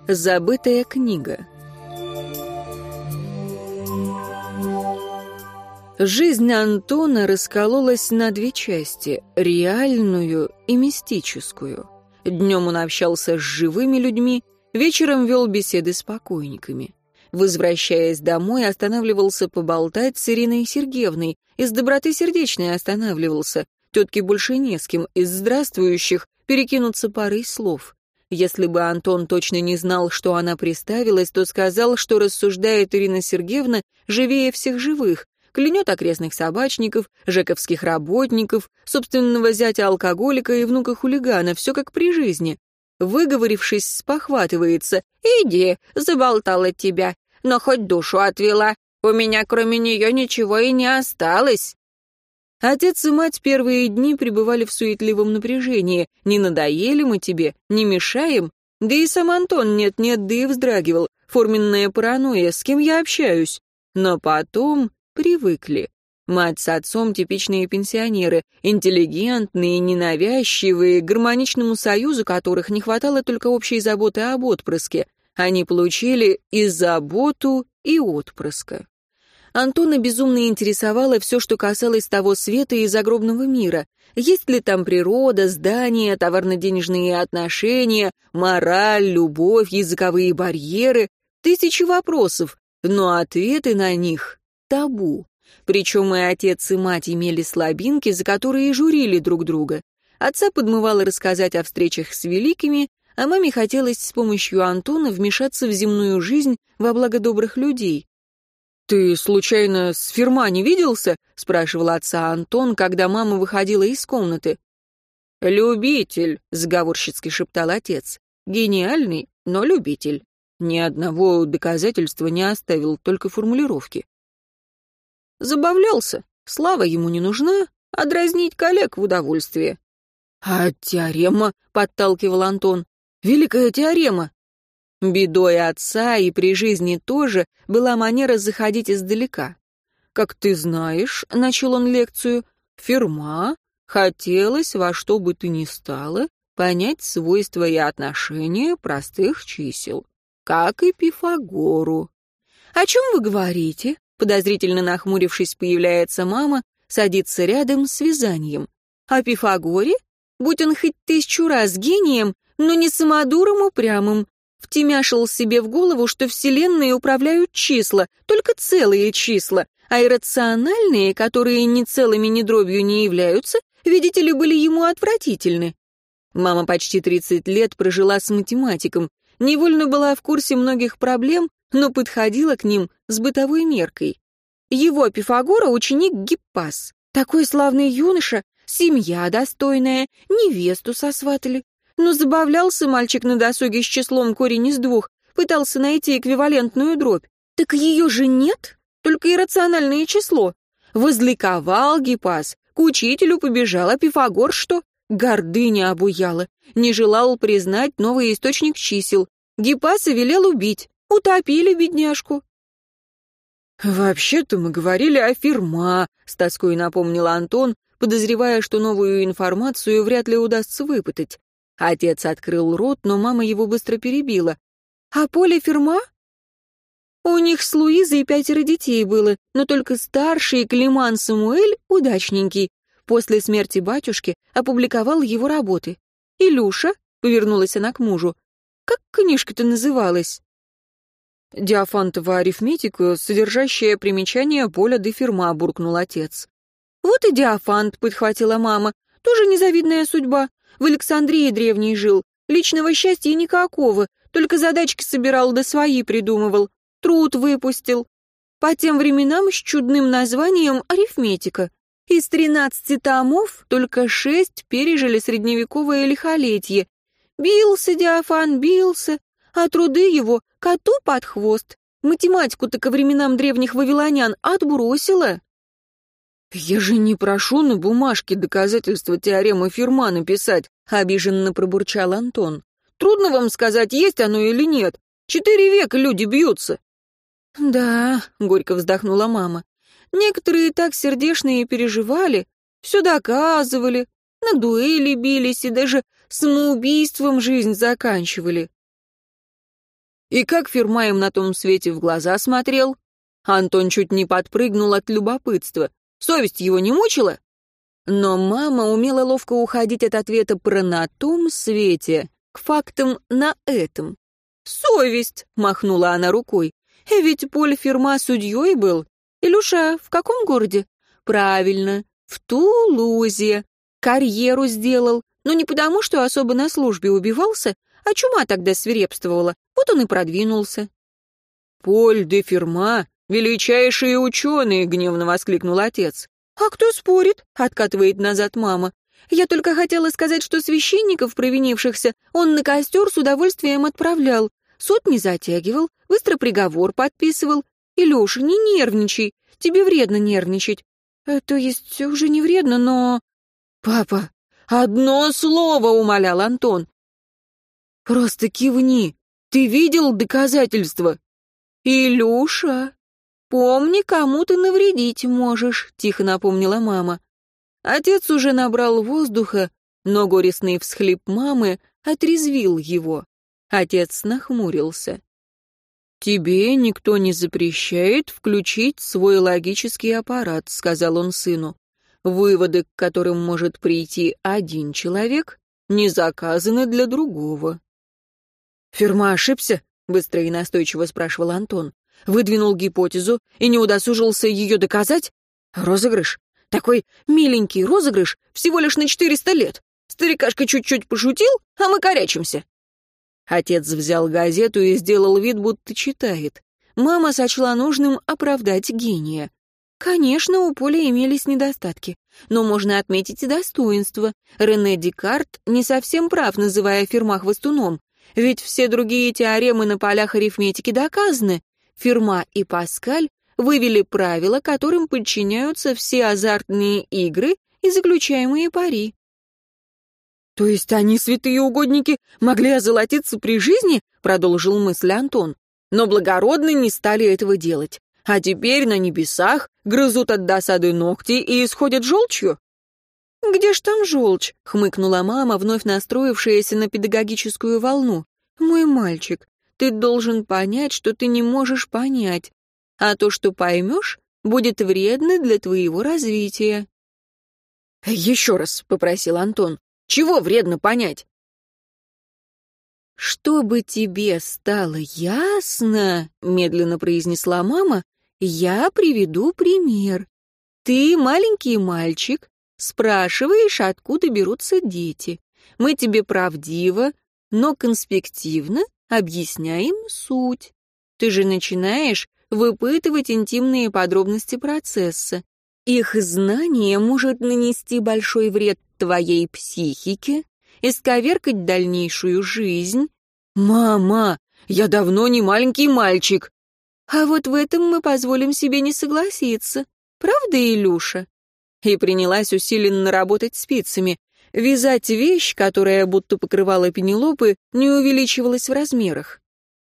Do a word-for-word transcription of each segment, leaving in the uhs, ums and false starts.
Забытая книга. Жизнь Антона раскололась на две части — реальную и мистическую. Днем он общался с живыми людьми, вечером вел беседы с покойниками. Возвращаясь домой, останавливался поболтать с Ириной Сергеевной, из доброты сердечной останавливался. Тетке больше не с кем, из здравствующих перекинуться парой слов. Если бы Антон точно не знал, что она приставилась, то сказал, что рассуждает Ирина Сергеевна живее всех живых, клянет окрестных собачников, жековских работников, собственного зятя-алкоголика и внука-хулигана, все как при жизни. Выговорившись, спохватывается. «Иди, заболтала тебя, но хоть душу отвела. У меня кроме нее ничего и не осталось». Отец и мать первые дни пребывали в суетливом напряжении. Не надоели мы тебе, не мешаем? Да и сам Антон нет-нет, да и вздрагивал. Форменная паранойя, с кем я общаюсь? Но потом привыкли. Мать с отцом типичные пенсионеры, интеллигентные, ненавязчивые, гармоничному союзу которых не хватало только общей заботы об отпрыске. Они получили и заботу, и отпрыска. Антона безумно интересовало все, что касалось того света и загробного мира. Есть ли там природа, здания, товарно-денежные отношения, мораль, любовь, языковые барьеры? Тысячи вопросов, но ответы на них — табу. Причем и отец, и мать имели слабинки, за которые журили друг друга. Отца подмывало рассказать о встречах с великими, а маме хотелось с помощью Антона вмешаться в земную жизнь во благо добрых людей. «Ты, случайно, с Ферма не виделся?» — спрашивал отца Антон, когда мама выходила из комнаты. «Любитель», — заговорщицки шептал отец. «Гениальный, но любитель. Ни одного доказательства не оставил, только формулировки». Забавлялся. Слава ему не нужна, а дразнить коллег в удовольствие. «А теорема?» — подталкивал Антон. «Великая теорема». Бедой отца и при жизни тоже была манера заходить издалека. «Как ты знаешь», — начал он лекцию, — «Ферма хотелось во что бы то ни стало понять свойства и отношения простых чисел, как и Пифагору». «О чем вы говорите?» Подозрительно нахмурившись, появляется мама, садится рядом с вязанием. «О Пифагоре? Будь он хоть тысячу раз гением, но не самодуром упрямым. Втемяшил себе в голову, что вселенные управляют числа, только целые числа, а иррациональные, которые ни целыми, ни дробью не являются, видите ли, были ему отвратительны». Мама почти тридцать лет прожила с математиком, невольно была в курсе многих проблем, но подходила к ним с бытовой меркой. Его Пифагора ученик Гиппас. Такой славный юноша, семья достойная, невесту сосватали. Но забавлялся мальчик на досуге с числом корень из двух, пытался найти эквивалентную дробь. Так ее же нет, только иррациональное число. Возликовал Гиппас, к учителю побежал, а Пифагор что? Гордыня обуяла, не желал признать новый источник чисел. Гиппаса велел убить. Утопили бедняжку. «Вообще-то мы говорили о Ферма», — с тоской напомнил Антон, подозревая, что новую информацию вряд ли удастся выпытать. Отец открыл рот, но мама его быстро перебила. «А Поле Ферма?» У них с Луизой пятеро детей было, но только старший, Климан Самуэль, удачненький. После смерти батюшки опубликовал его работы. «Илюша», — повернулась она к мужу, — «как книжка-то называлась?» «Диофантова арифметика, содержащая примечание Поля де Ферма», — буркнул отец. «Вот и Диофант», — подхватила мама, — «тоже незавидная судьба. В Александрии древней жил, личного счастья никакого, только задачки собирал да свои придумывал, труд выпустил. По тем временам с чудным названием «Арифметика». Из тринадцати томов только шесть пережили средневековое лихолетие. Бился Диофан, бился, а труды его коту под хвост. Математику-то ко временам древних вавилонян отбросила. «Я же не прошу на бумажке доказательства теоремы Ферма написать», — обиженно пробурчал Антон. «Трудно вам сказать, есть оно или нет. Четыре века люди бьются». «Да», — горько вздохнула мама, — «некоторые так сердечные переживали, все доказывали, на дуэли бились и даже самоубийством жизнь заканчивали». И как Ферма им на том свете в глаза смотрел? Антон чуть не подпрыгнул от любопытства. Совесть его не мучила? Но мама умела ловко уходить от ответа про «на том свете» к фактам «на этом». «Совесть», — махнула она рукой. «Ведь Поль Ферма судьей был. Илюша, в каком городе?» «Правильно, в Тулузе. Карьеру сделал. Но не потому, что особо на службе убивался, а чума тогда свирепствовала. Вот он и продвинулся». «Поль де Ферма — величайшие ученые!» — гневно воскликнул отец. «А кто спорит?» — откатывает назад мама. «Я только хотела сказать, что священников, провинившихся, он на костер с удовольствием отправлял. Суд не затягивал, быстро приговор подписывал. Илюша, не нервничай, тебе вредно нервничать. Э, то есть уже не вредно, но...» «Папа, одно слово!» — умолял Антон. «Просто кивни. Ты видел доказательства?» «Илюша, помни, кому ты навредить можешь», — тихо напомнила мама. Отец уже набрал воздуха, но горестный всхлип мамы отрезвил его. Отец нахмурился. «Тебе никто не запрещает включить свой логический аппарат», — сказал он сыну. «Выводы, к которым может прийти один человек, не заказаны для другого». «Ферма ошибся?» — быстро и настойчиво спрашивал Антон. «Выдвинул гипотезу и не удосужился ее доказать? Розыгрыш? Такой миленький розыгрыш всего лишь на четыреста лет. Старикашка чуть-чуть пошутил, а мы корячимся». Отец взял газету и сделал вид, будто читает. Мама сочла нужным оправдать гения. Конечно, у Поля имелись недостатки, но можно отметить и достоинства. Рене Декарт не совсем прав, называя Ферма хвостуном. Ведь все другие теоремы на полях арифметики доказаны. Ферма и Паскаль вывели правила, которым подчиняются все азартные игры и заключаемые пари. «То есть они, святые угодники, могли озолотиться при жизни?» — продолжил мысль Антон. «Но благородные не стали этого делать. А теперь на небесах грызут от досады ногти и исходят желчью?» «Где ж там желчь?» — хмыкнула мама, вновь настроившаяся на педагогическую волну. «Мой мальчик, ты должен понять, что ты не можешь понять, а то, что поймешь, будет вредно для твоего развития». «Еще раз», — попросил Антон, — «чего вредно понять?» «Чтобы тебе стало ясно», — медленно произнесла мама, — «я приведу пример. Ты маленький мальчик, спрашиваешь, откуда берутся дети. Мы тебе правдиво, но конспективно объясняем суть. Ты же начинаешь выпытывать интимные подробности процесса. Их знание может нанести большой вред твоей психике, исковеркать дальнейшую жизнь». «Мама, я давно не маленький мальчик». «А вот в этом мы позволим себе не согласиться. Правда, Илюша?» И принялась усиленно работать спицами. Вязать вещь, которая будто покрывала Пенелопы, не увеличивалась в размерах.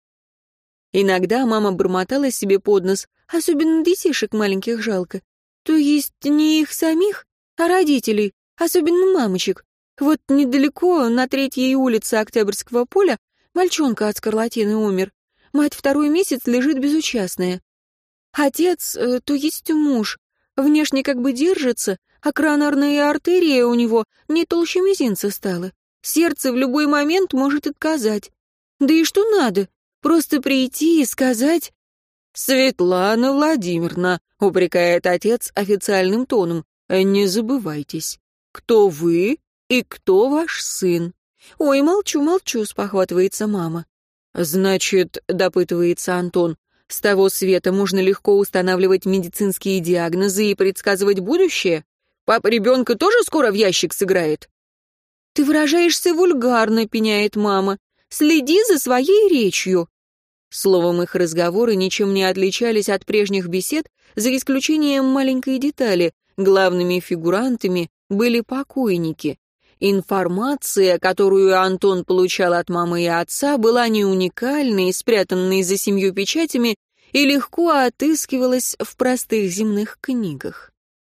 Иногда мама бормотала себе под нос, особенно детишек маленьких жалко. То есть не их самих, а родителей, особенно мамочек. Вот недалеко, на третьей улице Октябрьского поля, мальчонка от скарлатины умер. Мать второй месяц лежит безучастная. Отец, э, то есть муж, внешне как бы держится, а коронарная артерия у него не толще мизинца стала. Сердце в любой момент может отказать. Да и что надо? Просто прийти и сказать... «Светлана Владимировна», — упрекает отец официальным тоном, — «не забывайтесь, кто вы и кто ваш сын». «Ой, молчу, молчу», — спохватывается мама. «Значит», — допытывается Антон, — «с того света можно легко устанавливать медицинские диагнозы и предсказывать будущее? Папа ребенка тоже скоро в ящик сыграет?» «Ты выражаешься вульгарно», — пеняет мама. «Следи за своей речью». Словом, их разговоры ничем не отличались от прежних бесед, за исключением маленькой детали. Главными фигурантами были покойники. Информация, которую Антон получал от мамы и отца, была не уникальной, спрятанной за семью печатями, и легко отыскивалась в простых земных книгах.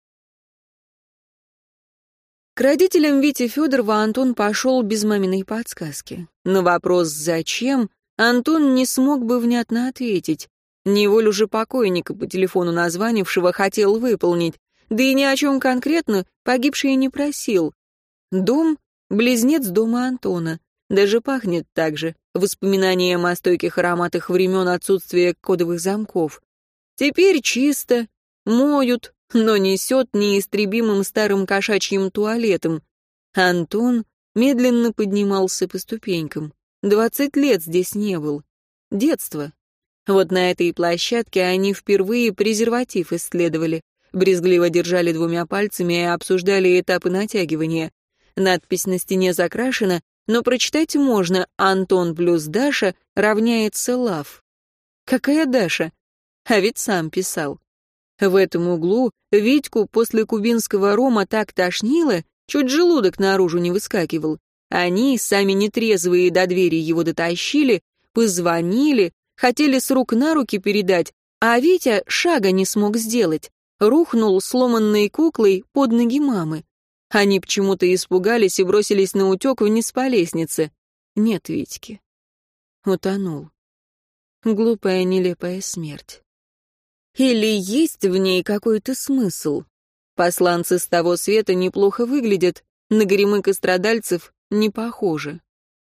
К родителям Вити Федорова Антон пошел без маминой подсказки. На вопрос «зачем?» Антон не смог бы внятно ответить. Не волю же покойника, по телефону названившего, хотел выполнить. Да и ни о чем конкретно погибший не просил. Дом — близнец дома Антона. Даже пахнет так же, воспоминанием о стойких ароматах времен отсутствия кодовых замков. Теперь чисто, моют, но несет неистребимым старым кошачьим туалетом. Антон медленно поднимался по ступенькам. Двадцать лет здесь не был. Детство. Вот на этой площадке они впервые презерватив исследовали. Брезгливо держали двумя пальцами и обсуждали этапы натягивания. Надпись на стене закрашена, но прочитать можно: «Антон плюс Даша равняется лав». Какая Даша? А ведь сам писал. В этом углу Витьку после кубинского рома так тошнило, чуть желудок наружу не выскакивал. Они, сами нетрезвые, до двери его дотащили, позвонили, хотели с рук на руки передать, а Витя шага не смог сделать. Рухнул сломанной куклой под ноги мамы. Они почему-то испугались и бросились на утек вниз по лестнице. Нет Витьки. Утонул. Глупая, нелепая смерть. Или есть в ней какой-то смысл? Посланцы с того света неплохо выглядят, на горемык и страдальцев не похожи.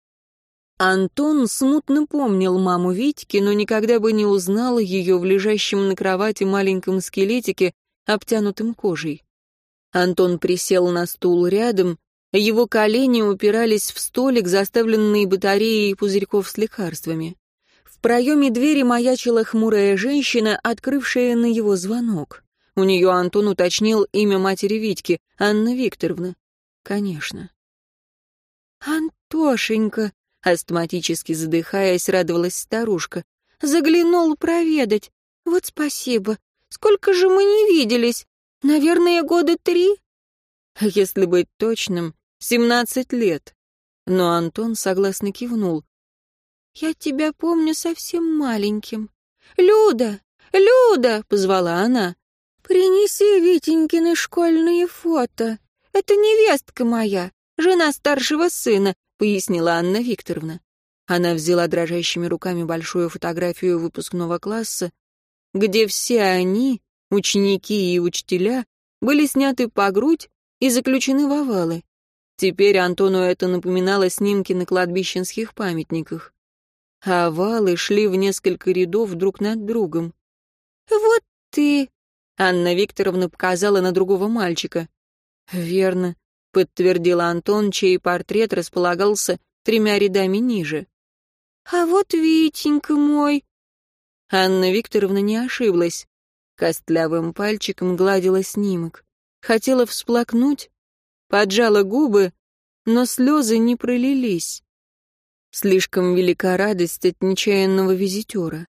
Антон смутно помнил маму Витьки, но никогда бы не узнал ее в лежащем на кровати маленьком скелетике, обтянутым кожей. Антон присел на стул рядом, его колени упирались в столик, заставленный батареей пузырьков с лекарствами. В проеме двери маячила хмурая женщина, открывшая на его звонок. У нее Антон уточнил имя матери Витьки, Анна Викторовна. Конечно. «Антошенька», — астматически задыхаясь, радовалась старушка, — «заглянул проведать. Вот спасибо. Сколько же мы не виделись? Наверное, года три?» Если быть точным, семнадцать лет. Но Антон согласно кивнул. «Я тебя помню совсем маленьким. Люда! Люда!» — позвала она. «Принеси Витенькины школьные фото. Это невестка моя, жена старшего сына», — пояснила Анна Викторовна. Она взяла дрожащими руками большую фотографию выпускного класса, где все они, ученики и учителя, были сняты по грудь и заключены в овалы. Теперь Антону это напоминало снимки на кладбищенских памятниках. А овалы шли в несколько рядов друг над другом. «Вот ты!» — Анна Викторовна показала на другого мальчика. «Верно», — подтвердил Антон, чей портрет располагался тремя рядами ниже. «А вот Витенька мой!» Анна Викторовна не ошиблась. Костлявым пальчиком гладила снимок. Хотела всплакнуть, поджала губы, но слезы не пролились. Слишком велика радость от нечаянного визитера.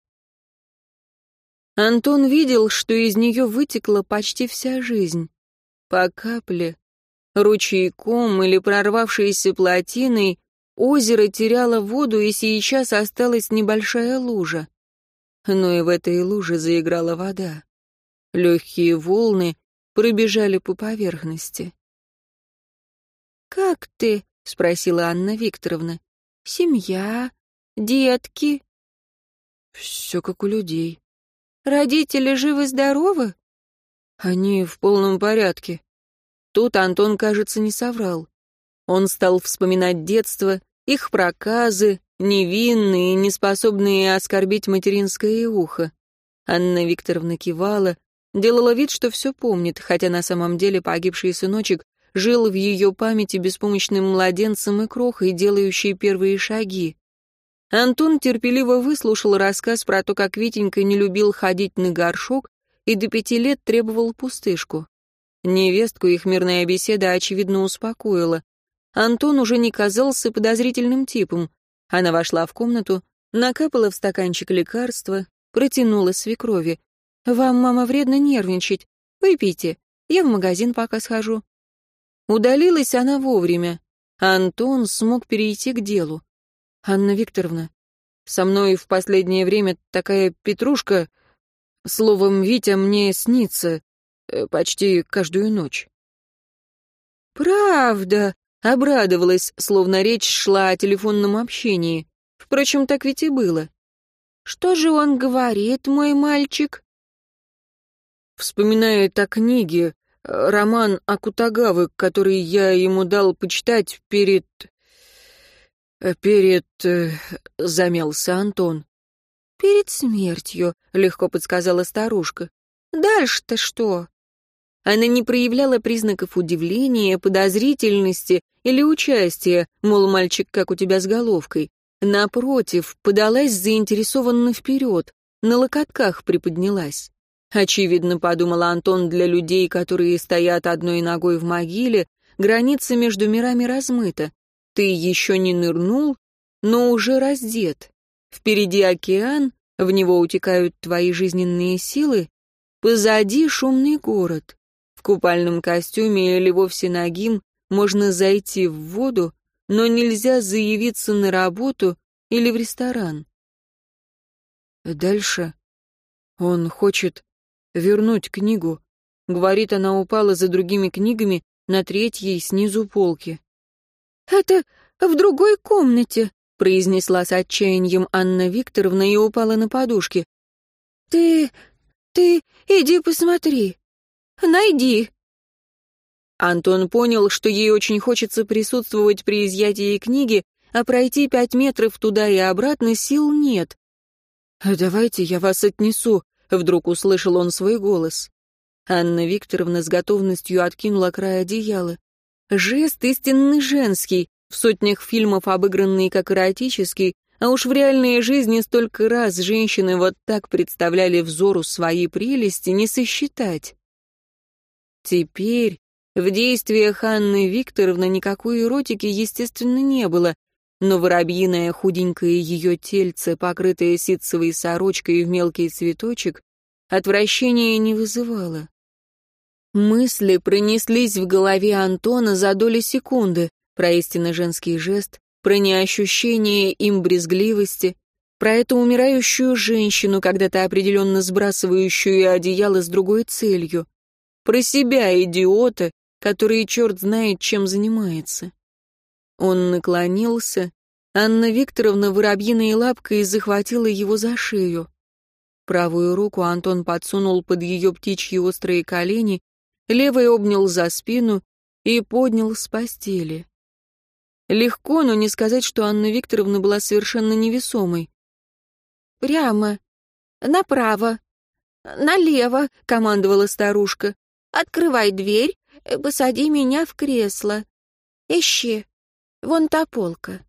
Антон видел, что из нее вытекла почти вся жизнь. По капле, ручейком или прорвавшейся плотиной, озеро теряло воду, и сейчас осталась небольшая лужа. Но и в этой луже заиграла вода. Легкие волны пробежали по поверхности. «Как ты?» — спросила Анна Викторовна. «Семья, детки?» «Все как у людей». «Родители живы-здоровы?» «Они в полном порядке». Тут Антон, кажется, не соврал. Он стал вспоминать детство, их проказы, невинные, неспособные оскорбить материнское ухо. Анна Викторовна кивала, делала вид, что все помнит, хотя на самом деле погибший сыночек жил в ее памяти беспомощным младенцем и крохой, делающей первые шаги. Антон терпеливо выслушал рассказ про то, как Витенька не любил ходить на горшок и до пяти лет требовал пустышку. Невестку их мирная беседа, очевидно, успокоила. Антон уже не казался подозрительным типом. Она вошла в комнату, накапала в стаканчик лекарства, протянула свекрови. «Вам, мама, вредно нервничать. Выпейте, я в магазин пока схожу». Удалилась она вовремя. Антон смог перейти к делу. «Анна Викторовна, со мной в последнее время такая петрушка, словом, Витя мне снится э, почти каждую ночь». «Правда?» — обрадовалась, словно речь шла о телефонном общении. Впрочем, так ведь и было. «Что же он говорит, мой мальчик?» Вспоминает о книге, э, роман Акутагавы, который я ему дал почитать перед... э, перед... э, замялся Антон. «Перед смертью», — легко подсказала старушка. «Дальше-то что?» Она не проявляла признаков удивления, подозрительности или участия, мол, мальчик, как у тебя с головкой. Напротив, подалась заинтересованно вперед, на локотках приподнялась. Очевидно, подумал Антон, для людей, которые стоят одной ногой в могиле, граница между мирами размыта. Ты еще не нырнул, но уже раздет. Впереди океан, в него утекают твои жизненные силы, позади шумный город. В купальном костюме или вовсе нагим можно зайти в воду, но нельзя заявиться на работу или в ресторан. Дальше он хочет вернуть книгу. Говорит, она упала за другими книгами на третьей снизу полки. «Это в другой комнате», — произнесла с отчаянием Анна Викторовна и упала на подушки. «Ты... ты иди посмотри. Найди». Антон понял, что ей очень хочется присутствовать при изъятии книги, а пройти пять метров туда и обратно сил нет. «Давайте я вас отнесу», — вдруг услышал он свой голос. Анна Викторовна с готовностью откинула край одеяла. Жест истинно женский, в сотнях фильмов обыгранный как эротический, а уж в реальной жизни столько раз женщины вот так представляли взору свои прелести, не сосчитать. Теперь в действиях Анны Викторовны никакой эротики, естественно, не было, но воробьиное худенькое ее тельце, покрытое ситцевой сорочкой в мелкий цветочек, отвращения не вызывало. Мысли пронеслись в голове Антона за доли секунды про истинно женский жест, про неощущение им брезгливости, про эту умирающую женщину, когда-то определенно сбрасывающую одеяло с другой целью, про себя, идиота, который черт знает, чем занимается. Он наклонился, Анна Викторовна воробьиной лапкой захватила его за шею. Правую руку Антон подсунул под ее птичьи острые колени, левой обнял за спину и поднял с постели. Легко, но не сказать, что Анна Викторовна была совершенно невесомой. «Прямо, направо, налево», — командовала старушка. «Открывай дверь, посади меня в кресло. Ищи, вон та полка».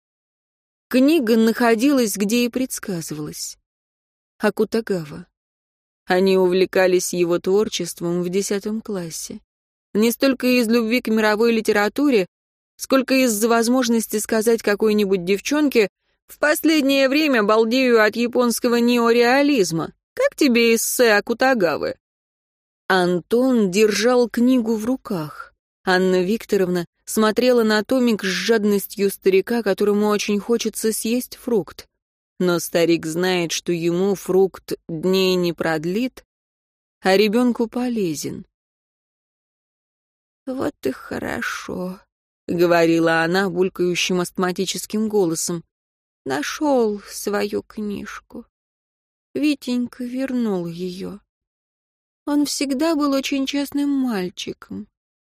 Книга находилась, где и предсказывалось. Акутагава. Они увлекались его творчеством в десятом классе. Не столько из любви к мировой литературе, сколько из-за возможности сказать какой-нибудь девчонке: «В последнее время балдею от японского неореализма. Как тебе эссе Акутагавы?» Антон держал книгу в руках. Анна Викторовна смотрела на томик с жадностью старика, которому очень хочется съесть фрукт. Но старик знает, что ему фрукт дней не продлит, а ребенку полезен. «Вот и хорошо», — говорила она булькающим астматическим голосом. «Нашел свою книжку. Витенька вернул ее. Он всегда был очень честным мальчиком».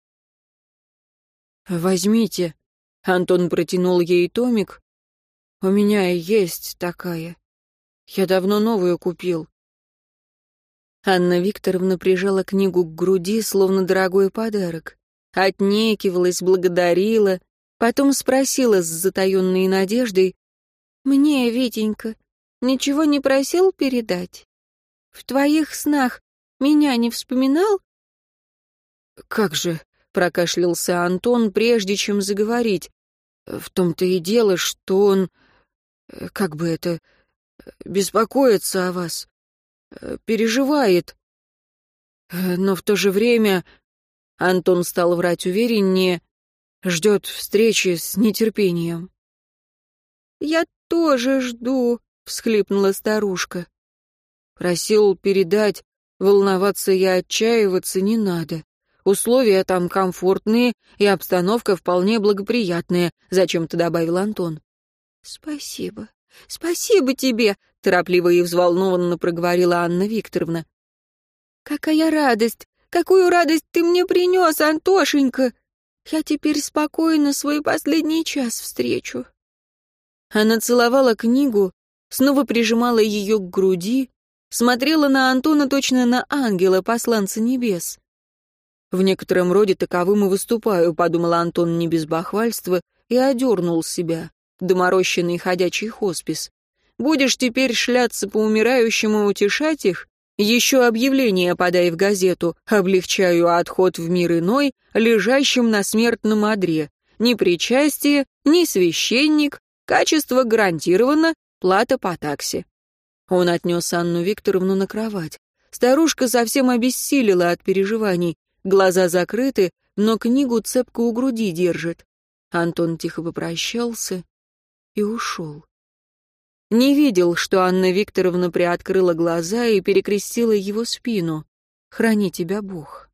«Возьмите», — Антон протянул ей томик. «У меня есть такая. Я давно новую купил». Анна Викторовна прижала книгу к груди, словно дорогой подарок. Отнекивалась, благодарила, потом спросила с затаенной надеждой: «Мне, Витенька, ничего не просил передать? В твоих снах меня не вспоминал?» «Как же», — прокашлялся Антон, прежде чем заговорить. «В том-то и дело, что он, как бы это, беспокоится о вас, переживает. Но в то же время...» Антон стал врать увереннее, ждет встречи с нетерпением. «Я тоже жду», — всхлипнула старушка. «Просил передать, волноваться и отчаиваться не надо. Условия там комфортные, и обстановка вполне благоприятная», — зачем-то добавил Антон. «Спасибо», Спасибо тебе!» — торопливо и взволнованно проговорила Анна Викторовна. «Какая радость! Какую радость ты мне принес, Антошенька! Я теперь спокойно свой последний час встречу». Она целовала книгу, снова прижимала ее к груди, смотрела на Антона точно на ангела, посланца небес. «В некотором роде таковым и выступаю», — подумал Антон не без бахвальства и одернул себя. Доморощенный ходячий хоспис. «Будешь теперь шляться по умирающим и утешать их? Еще объявление подай в газету. Облегчаю отход в мир иной, лежащим на смертном одре. Ни причастие, ни священник. Качество гарантировано, плата по таксе». Он отнес Анну Викторовну на кровать. Старушка совсем обессилила от переживаний. Глаза закрыты, но книгу цепко у груди держит. Антон тихо попрощался и ушел. Не видел, что Анна Викторовна приоткрыла глаза и перекрестила его спину. «Храни тебя Бог».